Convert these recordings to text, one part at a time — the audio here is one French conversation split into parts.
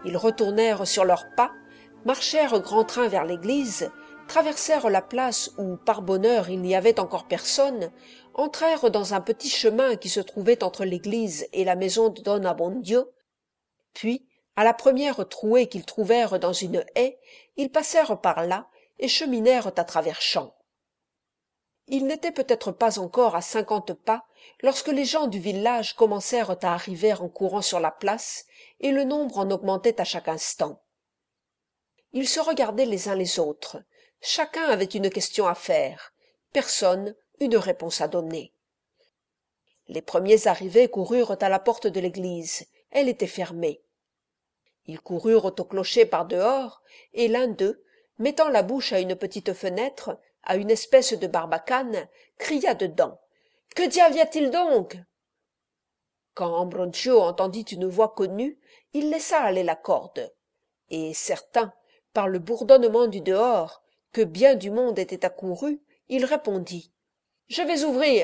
Ils retournèrent sur leurs pas, marchèrent grand train vers l'église, traversèrent la place où, par bonheur, il n'y avait encore personne, entrèrent dans un petit chemin qui se trouvait entre l'église et la maison de Don Abbondio, puis, à la première trouée qu'ils trouvèrent dans une haie, ils passèrent par là et cheminèrent à travers champs. Ils n'étaient peut-être pas encore à 50 pas lorsque les gens du village commencèrent à arriver en courant sur la place, et le nombre en augmentait à chaque instant. Ils se regardaient les uns les autres. Chacun avait une question à faire, personne une réponse à donner. Les premiers arrivés coururent à la porte de l'église. Elle était fermée. Ils coururent au clocher par dehors, et l'un d'eux, mettant la bouche à une petite fenêtre, à une espèce de barbacane, cria dedans. « Que diable y a-t-il donc ?» Quand Ambrogio entendit une voix connue, il laissa aller la corde, et certain, par le bourdonnement du dehors, que bien du monde était accouru, il répondit « Je vais ouvrir !»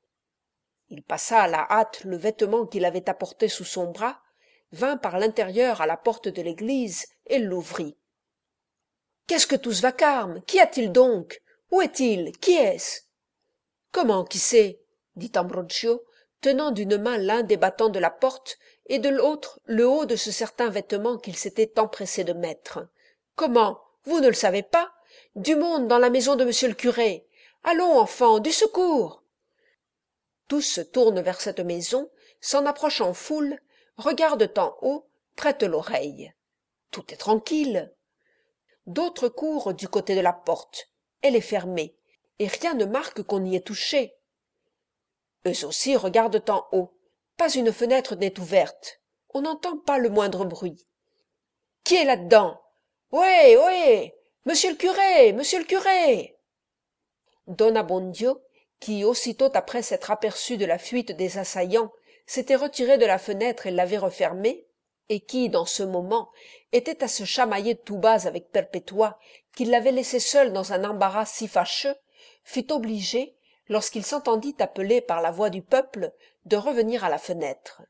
Il passa à la hâte le vêtement qu'il avait apporté sous son bras, vint par l'intérieur à la porte de l'église et l'ouvrit. « Qu'est-ce que tout ce vacarme? Qu'y a-t-il donc? Où est-il? Qui est-ce » ? « Comment, qui sait ?» dit Ambrogio, tenant d'une main l'un des battants de la porte et de l'autre le haut de ce certain vêtement qu'il s'était empressé de mettre. « Comment? Vous ne le savez pas? Du monde dans la maison de monsieur le curé. Allons, enfants, du secours !» Tous se tournent vers cette maison, s'en approchent en foule, regardent en haut, prêtent l'oreille. Tout est tranquille. D'autres courent du côté de la porte. Elle est fermée, et rien ne marque qu'on y ait touché. Eux aussi regardent en haut. Pas une fenêtre n'est ouverte. On n'entend pas le moindre bruit. « Qui est là-dedans ? Ohé, ohé ! Monsieur le curé, monsieur le curé !» Don Abbondio, qui, aussitôt après s'être aperçu de la fuite des assaillants, s'était retiré de la fenêtre et l'avait refermée, et qui, dans ce moment, était à se chamailler tout bas avec Perpétua, qui l'avait laissé seul dans un embarras si fâcheux, fut obligé, lorsqu'il s'entendit appeler par la voix du peuple, de revenir à la fenêtre.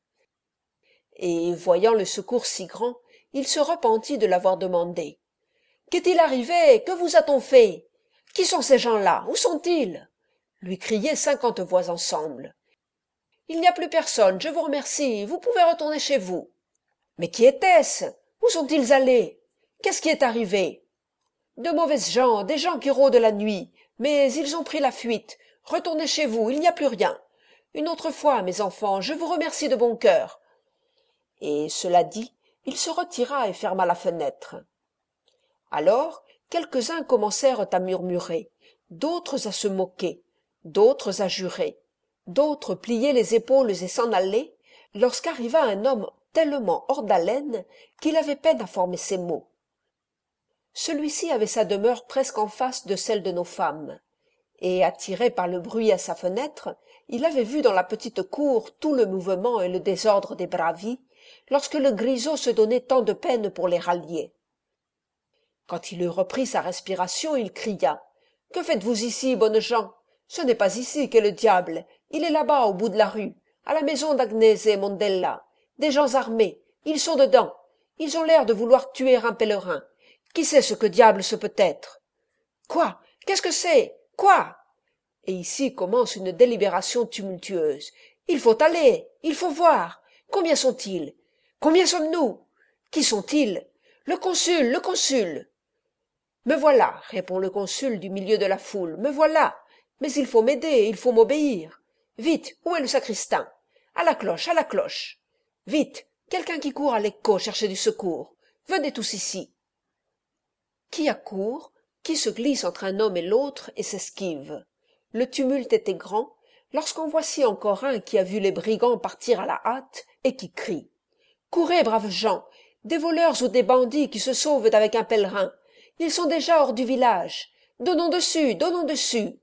Et, voyant le secours si grand, il se repentit de l'avoir demandé. « Qu'est-il arrivé? Que vous a-t-on fait? Qui sont ces gens-là? Où sont-ils » lui criaient 50 voix ensemble. « Il n'y a plus personne, je vous remercie, vous pouvez retourner chez vous. »« Mais qui était-ce? Où sont-ils allés? Qu'est-ce qui est arrivé ?»« De mauvaises gens, des gens qui rôdent la nuit, mais ils ont pris la fuite. Retournez chez vous, il n'y a plus rien. Une autre fois, mes enfants, je vous remercie de bon cœur. » Et cela dit, il se retira et ferma la fenêtre. Alors, quelques-uns commencèrent à murmurer, d'autres à se moquer, d'autres à jurer, d'autres pliaient les épaules et s'en allaient, lorsqu'arriva un homme tellement hors d'haleine qu'il avait peine à former ses mots. Celui-ci avait sa demeure presque en face de celle de nos femmes, et, attiré par le bruit à sa fenêtre, il avait vu dans la petite cour tout le mouvement et le désordre des bravi, lorsque le grisot se donnait tant de peine pour les rallier. Quand il eut repris sa respiration, il cria « Que faites-vous ici, bonnes gens? Ce n'est pas ici qu'est le diable, il est là-bas au bout de la rue, à la maison d'Agnese Mondella. Des gens armés, ils sont dedans, ils ont l'air de vouloir tuer un pèlerin. Qui sait ce que diable ce peut être? Quoi? Qu'est-ce que c'est? Quoi? Et ici commence une délibération tumultueuse. Il faut aller, il faut voir. Combien sont-ils? Combien sommes-nous? Qui sont-ils? Le consul, le consul. Me voilà, répond le consul du milieu de la foule, me voilà. Mais il faut m'aider, il faut m'obéir. Vite, où est le sacristain? À la cloche, à la cloche. Vite, quelqu'un qui court à l'écho chercher du secours. Venez tous ici. Qui accourt, qui se glisse entre un homme et l'autre et s'esquive. Le tumulte était grand, lorsqu'en voici encore un qui a vu les brigands partir à la hâte et qui crie. Courez, braves gens, des voleurs ou des bandits qui se sauvent avec un pèlerin. Ils sont déjà hors du village. Donnons dessus, donnons dessus.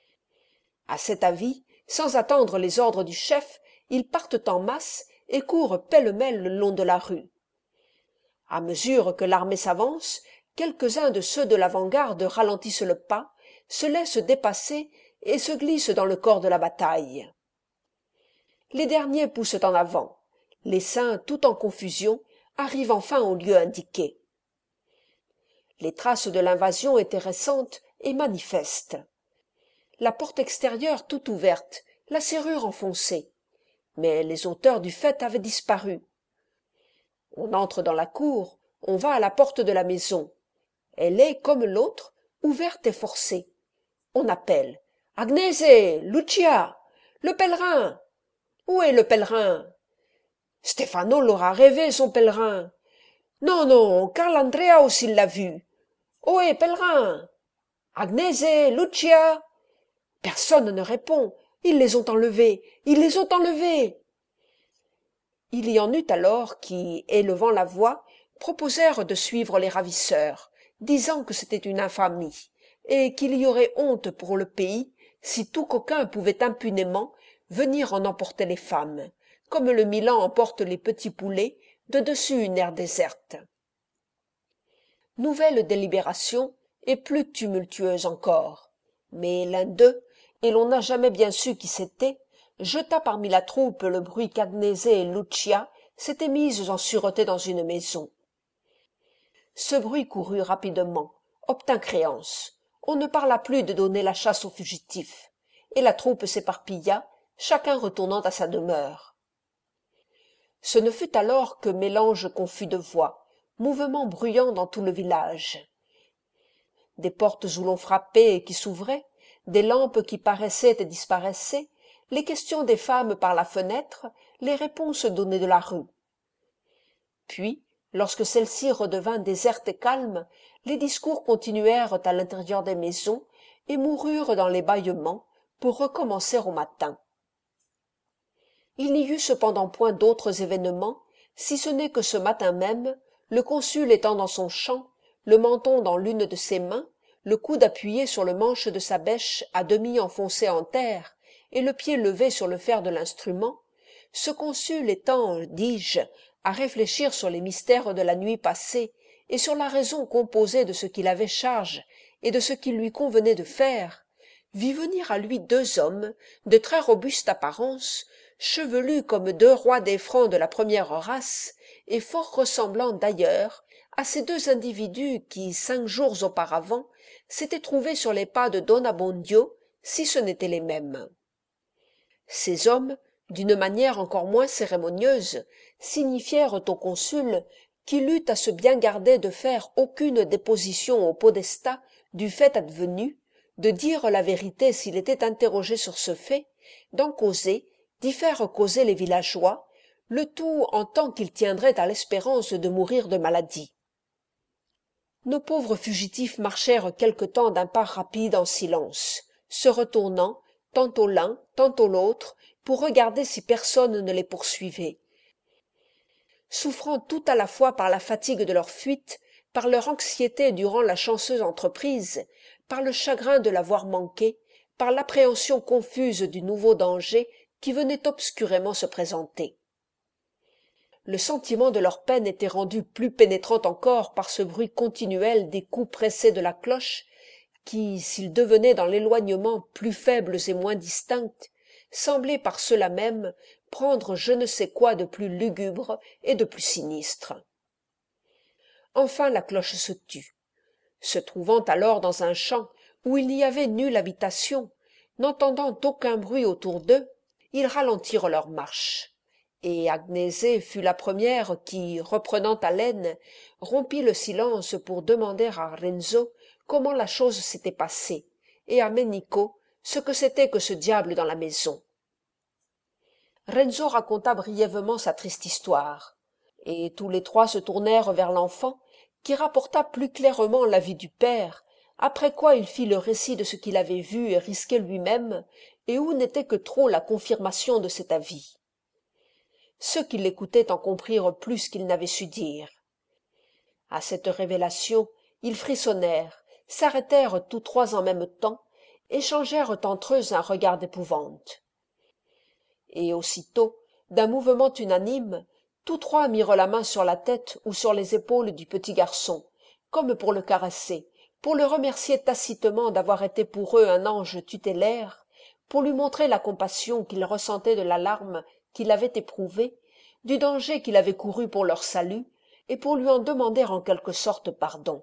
À cet avis, sans attendre les ordres du chef, ils partent en masse et courent pêle-mêle le long de la rue. À mesure que l'armée s'avance, quelques-uns de ceux de l'avant-garde ralentissent le pas, se laissent dépasser et se glissent dans le corps de la bataille. Les derniers poussent en avant. Les saints, tout en confusion, arrive enfin au lieu indiqué. Les traces de l'invasion étaient récentes et manifestes. La porte extérieure toute ouverte, la serrure enfoncée. Mais les auteurs du fait avaient disparu. On entre dans la cour, on va à la porte de la maison. Elle est, comme l'autre, ouverte et forcée. On appelle « Agnese, Lucia, le pèlerin !» Où est le pèlerin? Stefano l'aura rêvé, son pèlerin. Non, non, Carl Andrea aussi l'a vu. Ohé, pèlerin! Agnese, Lucia! Personne ne répond. Ils les ont enlevés. Ils les ont enlevés. Il y en eut alors qui, élevant la voix, proposèrent de suivre les ravisseurs, disant que c'était une infamie, et qu'il y aurait honte pour le pays si tout coquin pouvait impunément venir en emporter les femmes, comme le Milan emporte les petits poulets de dessus une aire déserte. Nouvelle délibération, et plus tumultueuse encore. Mais l'un d'eux, et l'on n'a jamais bien su qui c'était, jeta parmi la troupe le bruit qu'Agnese et Lucia s'étaient mises en sûreté dans une maison. Ce bruit courut rapidement, obtint créance. On ne parla plus de donner la chasse aux fugitifs, et la troupe s'éparpilla, chacun retournant à sa demeure. Ce ne fut alors que mélange confus de voix, mouvement bruyant dans tout le village. Des portes où l'on frappait et qui s'ouvraient, des lampes qui paraissaient et disparaissaient, les questions des femmes par la fenêtre, les réponses données de la rue. Puis, lorsque celle-ci redevint déserte et calme, les discours continuèrent à l'intérieur des maisons et moururent dans les bâillements pour recommencer au matin. Il n'y eut cependant point d'autres événements, si ce n'est que ce matin même, le consul étant dans son champ, le menton dans l'une de ses mains, le coude appuyé sur le manche de sa bêche à demi enfoncée en terre, et le pied levé sur le fer de l'instrument, ce consul étant, dis-je, à réfléchir sur les mystères de la nuit passée et sur la raison composée de ce qu'il avait charge et de ce qu'il lui convenait de faire, vit venir à lui deux hommes de très robuste apparence, chevelus comme deux rois des Francs de la première race, et fort ressemblants d'ailleurs à ces deux individus qui, 5 jours auparavant, s'étaient trouvés sur les pas de Don Abbondio, si ce n'étaient les mêmes. Ces hommes, d'une manière encore moins cérémonieuse, signifièrent au consul qu'il eut à se bien garder de faire aucune déposition au podestat du fait advenu, de dire la vérité s'il était interrogé sur ce fait, d'en causer, d'y faire causer les villageois, le tout en tant qu'il tiendrait à l'espérance de mourir de maladie. Nos pauvres fugitifs marchèrent quelque temps d'un pas rapide en silence, se retournant, tantôt l'un, tantôt l'autre, pour regarder si personne ne les poursuivait. Souffrant tout à la fois par la fatigue de leur fuite, par leur anxiété durant la chanceuse entreprise, par le chagrin de l'avoir manquée, par l'appréhension confuse du nouveau danger qui venait obscurément se présenter. Le sentiment de leur peine était rendu plus pénétrant encore par ce bruit continuel des coups pressés de la cloche, qui, s'ils devenaient dans l'éloignement plus faibles et moins distincts, semblaient par cela même prendre je ne sais quoi de plus lugubre et de plus sinistre. Enfin la cloche se tut. Se trouvant alors dans un champ où il n'y avait nulle habitation, n'entendant aucun bruit autour d'eux, ils ralentirent leur marche. Et Agnese fut la première qui, reprenant haleine, rompit le silence pour demander à Renzo comment la chose s'était passée, et à Menico ce que c'était que ce diable dans la maison. Renzo raconta brièvement sa triste histoire, et tous les trois se tournèrent vers l'enfant, qui rapporta plus clairement l'avis du père, après quoi il fit le récit de ce qu'il avait vu et risqué lui-même, et où n'était que trop la confirmation de cet avis. Ceux qui l'écoutaient en comprirent plus qu'ils n'avaient su dire. À cette révélation, ils frissonnèrent, s'arrêtèrent tous trois en même temps, échangèrent entre eux un regard d'épouvante. Et aussitôt, d'un mouvement unanime, tous trois mirent la main sur la tête ou sur les épaules du petit garçon, comme pour le caresser, pour le remercier tacitement d'avoir été pour eux un ange tutélaire, pour lui montrer la compassion qu'ils ressentaient de l'alarme qu'il avait éprouvée, du danger qu'il avait couru pour leur salut, et pour lui en demander en quelque sorte pardon.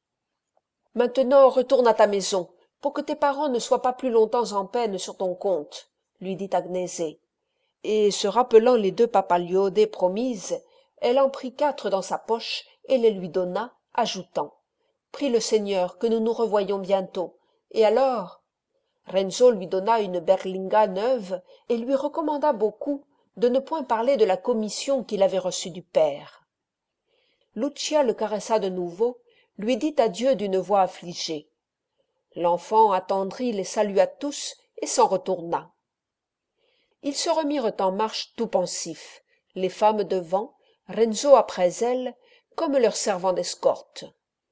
« Maintenant retourne à ta maison, pour que tes parents ne soient pas plus longtemps en peine sur ton compte, » lui dit Agnese. Et se rappelant les 2 papaliodés promises, elle en prit 4 dans sa poche et les lui donna, ajoutant: « Prie le Seigneur que nous nous revoyions bientôt. Et alors ?» Renzo lui donna une berlinga neuve et lui recommanda beaucoup de ne point parler de la commission qu'il avait reçue du père. Lucia le caressa de nouveau, lui dit adieu d'une voix affligée. L'enfant attendri les salua tous et s'en retourna. Ils se remirent en marche tout pensifs, les femmes devant, Renzo après elles, comme leur servant d'escorte.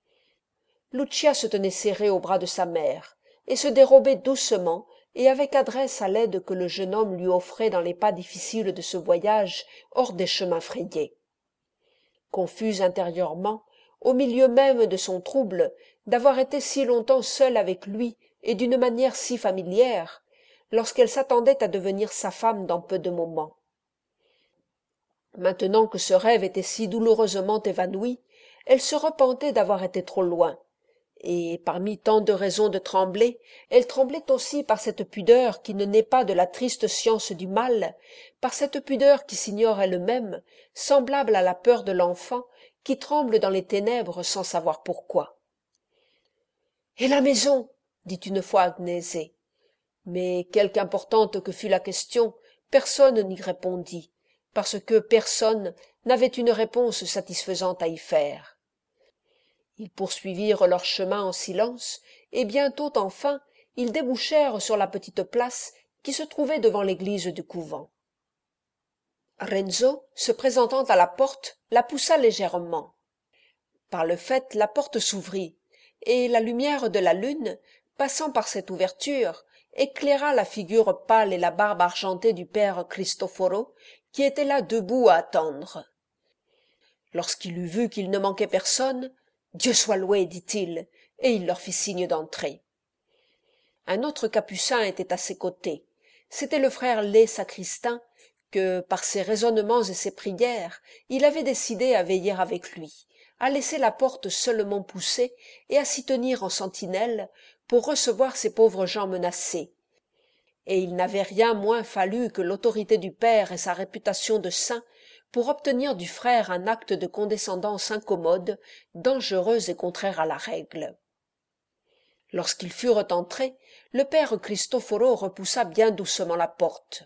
Lucia se tenait serrée au bras de sa mère, et se dérobait doucement et avec adresse à l'aide que le jeune homme lui offrait dans les pas difficiles de ce voyage hors des chemins frayés. Confuse intérieurement, au milieu même de son trouble, d'avoir été si longtemps seule avec lui et d'une manière si familière, lorsqu'elle s'attendait à devenir sa femme dans peu de moments. Maintenant que ce rêve était si douloureusement évanoui, elle se repentait d'avoir été trop loin, et parmi tant de raisons de trembler, elle tremblait aussi par cette pudeur qui ne naît pas de la triste science du mal, par cette pudeur qui s'ignore elle-même, semblable à la peur de l'enfant qui tremble dans les ténèbres sans savoir pourquoi. « Et la maison ?» dit une fois Agnese. Mais quelque importante que fût la question, personne n'y répondit, parce que personne n'avait une réponse satisfaisante à y faire. Ils poursuivirent leur chemin en silence, et bientôt enfin ils débouchèrent sur la petite place qui se trouvait devant l'église du couvent. Renzo, se présentant à la porte, la poussa légèrement. Par le fait, la porte s'ouvrit, et la lumière de la lune, passant par cette ouverture, éclaira la figure pâle et la barbe argentée du père Cristoforo, qui était là debout à attendre. Lorsqu'il eut vu qu'il ne manquait personne, « Dieu soit loué » dit-il, et il leur fit signe d'entrer. Un autre capucin était à ses côtés. C'était le frère laid sacristain que, par ses raisonnements et ses prières, il avait décidé à veiller avec lui, à laisser la porte seulement poussée et à s'y tenir en sentinelle pour recevoir ces pauvres gens menacés. Et il n'avait rien moins fallu que l'autorité du père et sa réputation de saint pour obtenir du frère un acte de condescendance incommode, dangereux et contraire à la règle. Lorsqu'ils furent entrés, le père Cristoforo repoussa bien doucement la porte.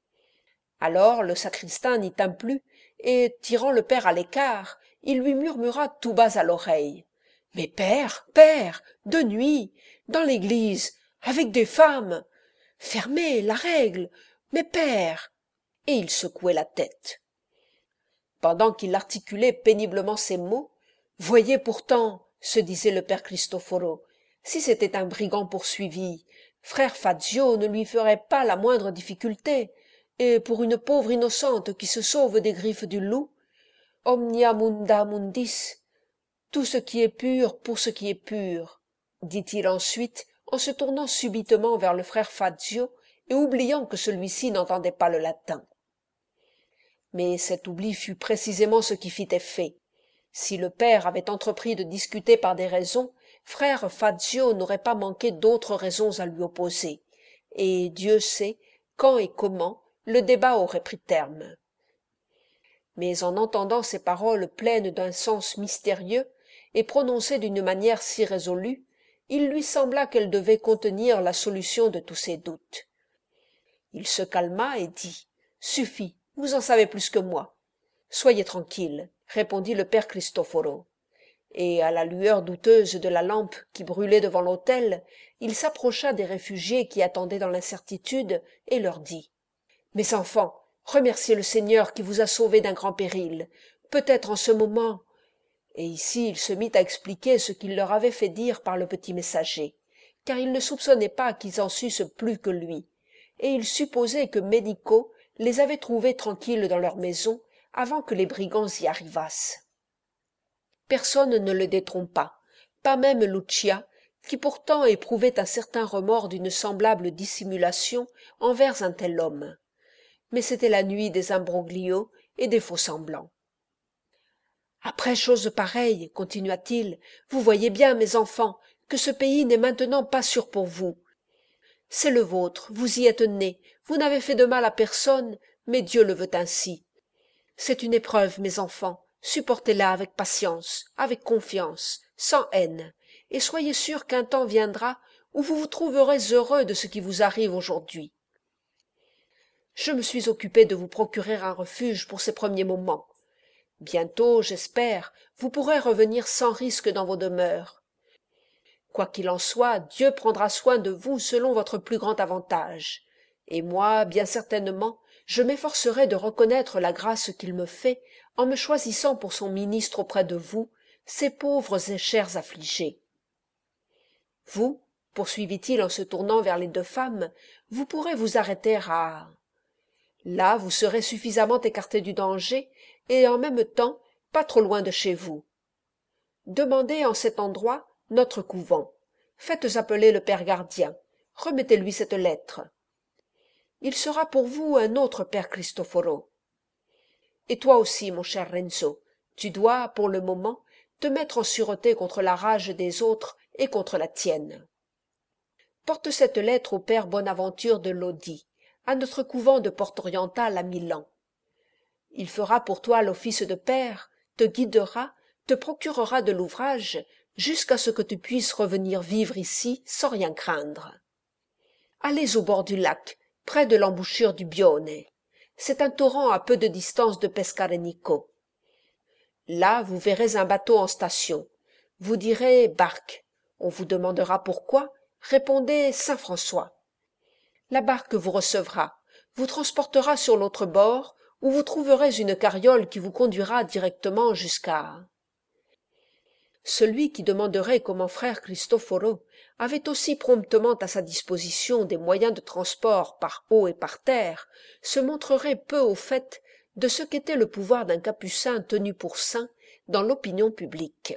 Alors le sacristain n'y tint plus, et, tirant le père à l'écart, il lui murmura tout bas à l'oreille. « Mais père, de nuit, dans l'église, avec des femmes, fermez la règle, mais père !» Et il secouait la tête. Pendant qu'il articulait péniblement ces mots, « Voyez pourtant, se disait le père Cristoforo, si c'était un brigand poursuivi, frère Fazio ne lui ferait pas la moindre difficulté, et pour une pauvre innocente qui se sauve des griffes du loup, omnia munda mundis, tout ce qui est pur pour ce qui est pur, dit-il ensuite en se tournant subitement vers le frère Fazio et oubliant que celui-ci n'entendait pas le latin. Mais cet oubli fut précisément ce qui fit effet. Si le père avait entrepris de discuter par des raisons, frère Fazio n'aurait pas manqué d'autres raisons à lui opposer, et Dieu sait quand et comment le débat aurait pris terme. Mais en entendant ces paroles pleines d'un sens mystérieux et prononcées d'une manière si résolue, il lui sembla qu'elles devaient contenir la solution de tous ses doutes. Il se calma et dit « Suffit, vous en savez plus que moi. »« Soyez tranquille, » répondit le père Cristoforo. Et à la lueur douteuse de la lampe qui brûlait devant l'autel, il s'approcha des réfugiés qui attendaient dans l'incertitude et leur dit « Mes enfants, remerciez le Seigneur qui vous a sauvés d'un grand péril. Peut-être en ce moment… » Et ici il se mit à expliquer ce qu'il leur avait fait dire par le petit messager, car il ne soupçonnait pas qu'ils en sussent plus que lui, et il supposait que Medico les avait trouvés tranquilles dans leur maison avant que les brigands y arrivassent. Personne ne le détrompa, pas même Lucia, qui pourtant éprouvait un certain remords d'une semblable dissimulation envers un tel homme. Mais c'était la nuit des imbroglios et des faux-semblants. Après chose pareille, continua-t-il, vous voyez bien, mes enfants, que ce pays n'est maintenant pas sûr pour vous. C'est le vôtre, vous y êtes nés, vous n'avez fait de mal à personne, mais Dieu le veut ainsi. C'est une épreuve, mes enfants, supportez-la avec patience, avec confiance, sans haine, et soyez sûrs qu'un temps viendra où vous vous trouverez heureux de ce qui vous arrive aujourd'hui. Je me suis occupé de vous procurer un refuge pour ces premiers moments. Bientôt, j'espère, vous pourrez revenir sans risque dans vos demeures. Quoi qu'il en soit, Dieu prendra soin de vous selon votre plus grand avantage. Et moi, bien certainement, je m'efforcerai de reconnaître la grâce qu'il me fait en me choisissant pour son ministre auprès de vous, ces pauvres et chers affligés. Vous, poursuivit-il en se tournant vers les deux femmes, vous pourrez vous arrêter à... Là, vous serez suffisamment écartés du danger et en même temps pas trop loin de chez vous. Demandez en cet endroit notre couvent. Faites appeler le père gardien. Remettez-lui cette lettre. Il sera pour vous un autre père Cristoforo. Et toi aussi, mon cher Renzo, tu dois, pour le moment, te mettre en sûreté contre la rage des autres et contre la tienne. Porte cette lettre au père Bonaventure de Lodi, à notre couvent de Porte-Orientale à Milan. Il fera pour toi l'office de père, te guidera, te procurera de l'ouvrage, jusqu'à ce que tu puisses revenir vivre ici sans rien craindre. Allez au bord du lac, près de l'embouchure du Bione. C'est un torrent à peu de distance de Pescarenico. Là, vous verrez un bateau en station. Vous direz barque. On vous demandera pourquoi. Répondez Saint-François. La barque vous recevra, vous transportera sur l'autre bord, où vous trouverez une carriole qui vous conduira directement jusqu'à... Celui qui demanderait comment frère Cristoforo avait aussi promptement à sa disposition des moyens de transport par eau et par terre, se montrerait peu au fait de ce qu'était le pouvoir d'un capucin tenu pour saint dans l'opinion publique.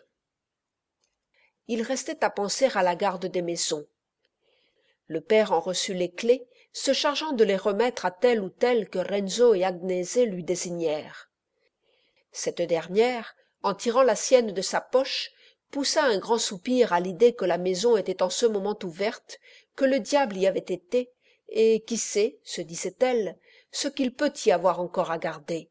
Il restait à penser à la garde des maisons. Le père en reçut les clefs, se chargeant de les remettre à telle ou telle que Renzo et Agnese lui désignèrent. Cette dernière, en tirant la sienne de sa poche, poussa un grand soupir à l'idée que la maison était en ce moment ouverte, que le diable y avait été, et qui sait, se disait-elle, ce qu'il peut y avoir encore à garder.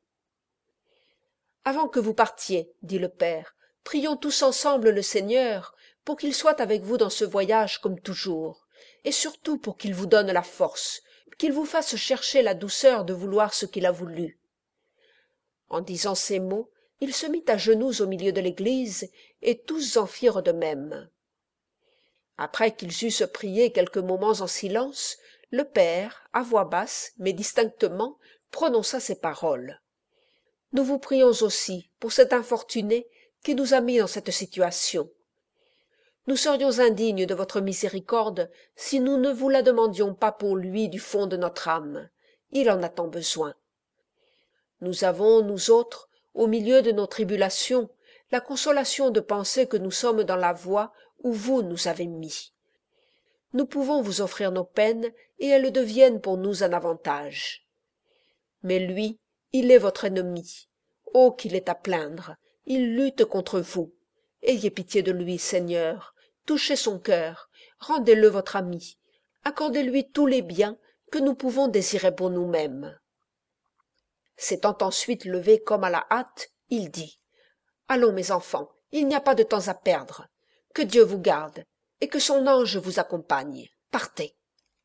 « Avant que vous partiez, dit le père, prions tous ensemble le Seigneur pour qu'il soit avec vous dans ce voyage comme toujours. Et surtout pour qu'il vous donne la force, qu'il vous fasse chercher la douceur de vouloir ce qu'il a voulu. » En disant ces mots, il se mit à genoux au milieu de l'église, et tous en firent de même. Après qu'ils eussent prié quelques moments en silence, le père, à voix basse, mais distinctement, prononça ces paroles. « Nous vous prions aussi pour cet infortuné qui nous a mis dans cette situation. Nous serions indignes de votre miséricorde si nous ne vous la demandions pas pour lui du fond de notre âme. Il en a tant besoin. Nous avons, nous autres, au milieu de nos tribulations, la consolation de penser que nous sommes dans la voie où vous nous avez mis. Nous pouvons vous offrir nos peines, et elles deviennent pour nous un avantage. Mais lui, il est votre ennemi. Oh, qu'il est à plaindre! Il lutte contre vous. Ayez pitié de lui, Seigneur. Touchez son cœur, rendez-le votre ami, accordez-lui tous les biens que nous pouvons désirer pour nous-mêmes. » S'étant ensuite levé comme à la hâte, il dit « Allons, mes enfants, il n'y a pas de temps à perdre. Que Dieu vous garde, et que son ange vous accompagne. Partez. »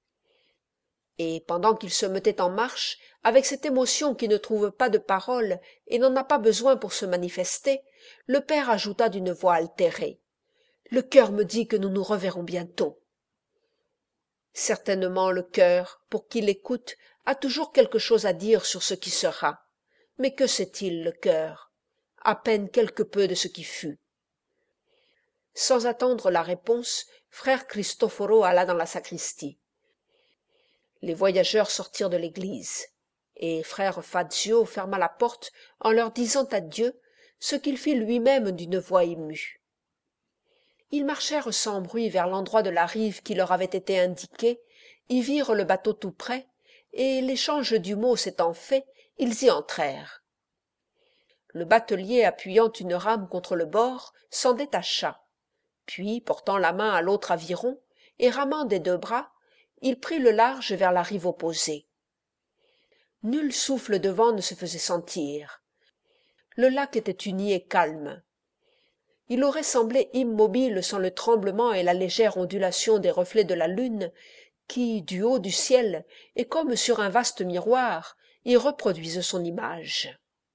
Et pendant qu'il se mettait en marche, avec cette émotion qui ne trouve pas de paroles et n'en a pas besoin pour se manifester, le père ajouta d'une voix altérée. Le cœur me dit que nous nous reverrons bientôt. Certainement le cœur, pour qui l'écoute, a toujours quelque chose à dire sur ce qui sera. Mais que sait-il, le cœur? À peine quelque peu de ce qui fut. Sans attendre la réponse, frère Cristoforo alla dans la sacristie. Les voyageurs sortirent de l'église, et frère Fazio ferma la porte en leur disant adieu, ce qu'il fit lui-même d'une voix émue. Ils marchèrent sans bruit vers l'endroit de la rive qui leur avait été indiqué, y virent le bateau tout près, et l'échange du mot s'étant fait, ils y entrèrent. Le batelier, appuyant une rame contre le bord, s'en détacha. Puis, portant la main à l'autre aviron, et ramant des 2 bras, il prit le large vers la rive opposée. Nul souffle de vent ne se faisait sentir. Le lac était uni et calme. Il aurait semblé immobile sans le tremblement et la légère ondulation des reflets de la lune qui, du haut du ciel, et comme sur un vaste miroir, y reproduisent son image.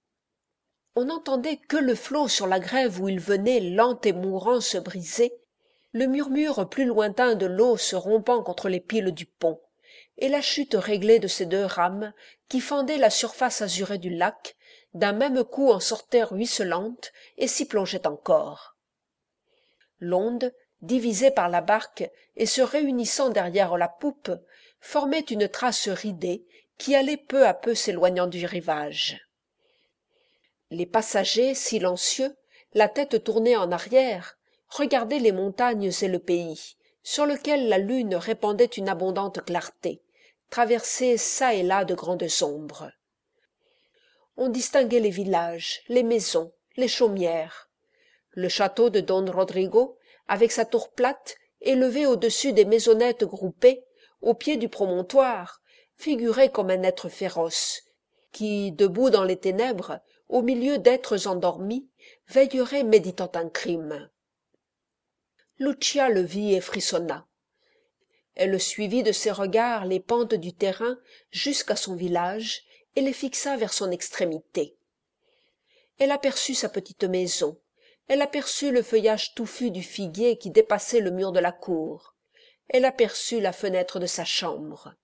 On n'entendait que le flot sur la grève où il venait, lent et mourant, se briser, le murmure plus lointain de l'eau se rompant contre les piles du pont, et la chute réglée de ces 2 rames qui fendaient la surface azurée du lac, d'un même coup en sortait ruisselante et s'y plongeait encore. L'onde, divisée par la barque et se réunissant derrière la poupe, formait une trace ridée qui allait peu à peu s'éloignant du rivage. Les passagers, silencieux, la tête tournée en arrière, regardaient les montagnes et le pays, sur lequel la lune répandait une abondante clarté, traversé çà et là de grandes ombres. On distinguait les villages, les maisons, les chaumières. Le château de Don Rodrigo, avec sa tour plate, élevée au-dessus des maisonnettes groupées, au pied du promontoire, figurait comme un être féroce, qui, debout dans les ténèbres, au milieu d'êtres endormis, veillerait méditant un crime. Lucia le vit et frissonna. Elle suivit de ses regards les pentes du terrain jusqu'à son village et les fixa vers son extrémité. Elle aperçut sa petite maison, elle aperçut le feuillage touffu du figuier qui dépassait le mur de la cour, elle aperçut la fenêtre de sa chambre.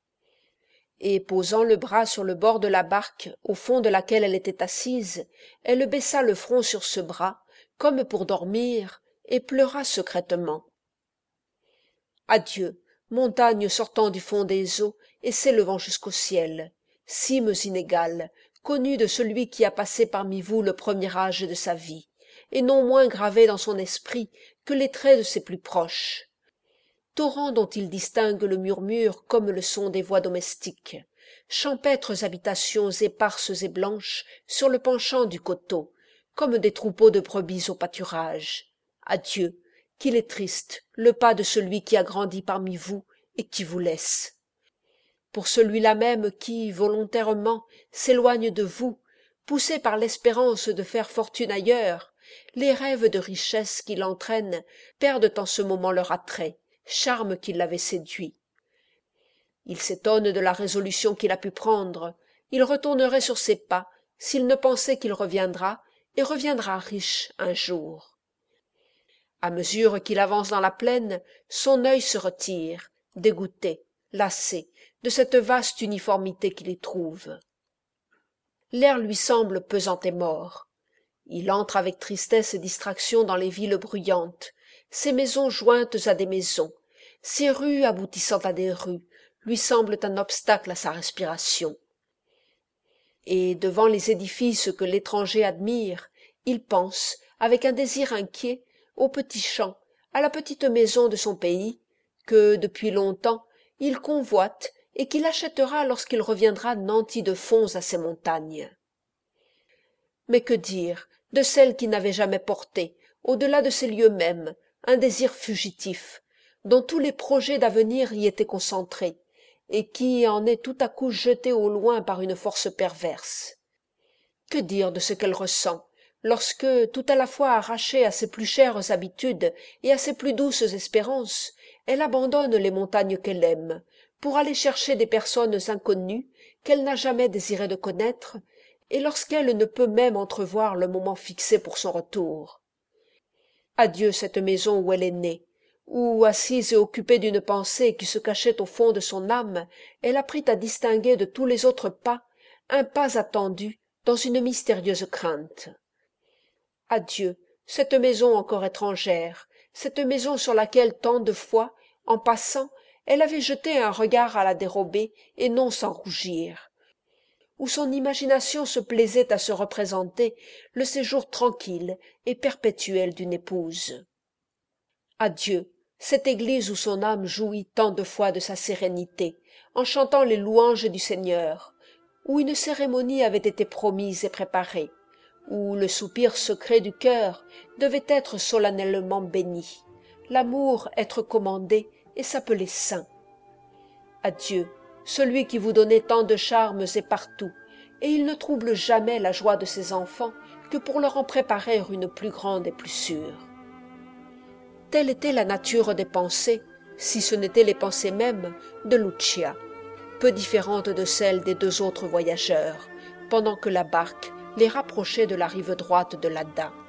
Et posant le bras sur le bord de la barque au fond de laquelle elle était assise, elle baissa le front sur ce bras, comme pour dormir, et pleura secrètement. Adieu, montagnes sortant du fond des eaux et s'élevant jusqu'au ciel, cimes inégales, connues de celui qui a passé parmi vous le premier âge de sa vie, et non moins gravées dans son esprit que les traits de ses plus proches. Torrents dont il distingue le murmure comme le son des voix domestiques, champêtres habitations éparses et blanches sur le penchant du coteau, comme des troupeaux de brebis au pâturage. Adieu, qu'il est triste, le pas de celui qui a grandi parmi vous et qui vous laisse. Pour celui-là même qui, volontairement, s'éloigne de vous, poussé par l'espérance de faire fortune ailleurs, les rêves de richesse qui l'entraînent perdent en ce moment leur attrait, charme qui l'avait séduit. Il s'étonne de la résolution qu'il a pu prendre, il retournerait sur ses pas s'il ne pensait qu'il reviendra, et reviendra riche un jour. À mesure qu'il avance dans la plaine, son œil se retire, dégoûté, lassé, de cette vaste uniformité qu'il y trouve. L'air lui semble pesant et mort. Il entre avec tristesse et distraction dans les villes bruyantes, ces maisons jointes à des maisons, ces rues aboutissant à des rues, lui semblent un obstacle à sa respiration. Et devant les édifices que l'étranger admire, il pense, avec un désir inquiet, au petit champ, à la petite maison de son pays, que, depuis longtemps, il convoite et qu'il achètera lorsqu'il reviendra nanti de fonds à ses montagnes. Mais que dire de celle qui n'avait jamais porté, au-delà de ces lieux mêmes, un désir fugitif, dont tous les projets d'avenir y étaient concentrés, et qui en est tout à coup jeté au loin par une force perverse? Que dire de ce qu'elle ressent, lorsque, tout à la fois arrachée à ses plus chères habitudes et à ses plus douces espérances, elle abandonne les montagnes qu'elle aime, pour aller chercher des personnes inconnues qu'elle n'a jamais désiré de connaître, et lorsqu'elle ne peut même entrevoir le moment fixé pour son retour. Adieu cette maison où elle est née, où, assise et occupée d'une pensée qui se cachait au fond de son âme, elle apprit à distinguer de tous les autres pas un pas attendu dans une mystérieuse crainte. Adieu cette maison encore étrangère, cette maison sur laquelle tant de fois, en passant, elle avait jeté un regard à la dérobée et non sans rougir, où son imagination se plaisait à se représenter le séjour tranquille et perpétuel d'une épouse. Adieu cette église où son âme jouit tant de fois de sa sérénité, en chantant les louanges du Seigneur, où une cérémonie avait été promise et préparée, où le soupir secret du cœur devait être solennellement béni, l'amour être commandé et s'appeler saint. Adieu, celui qui vous donnait tant de charmes et partout, et il ne trouble jamais la joie de ses enfants que pour leur en préparer une plus grande et plus sûre. Telle était la nature des pensées, si ce n'étaient les pensées mêmes, de Lucia, peu différentes de celles des deux autres voyageurs, pendant que la barque les rapprochait de la rive droite de l'Adda.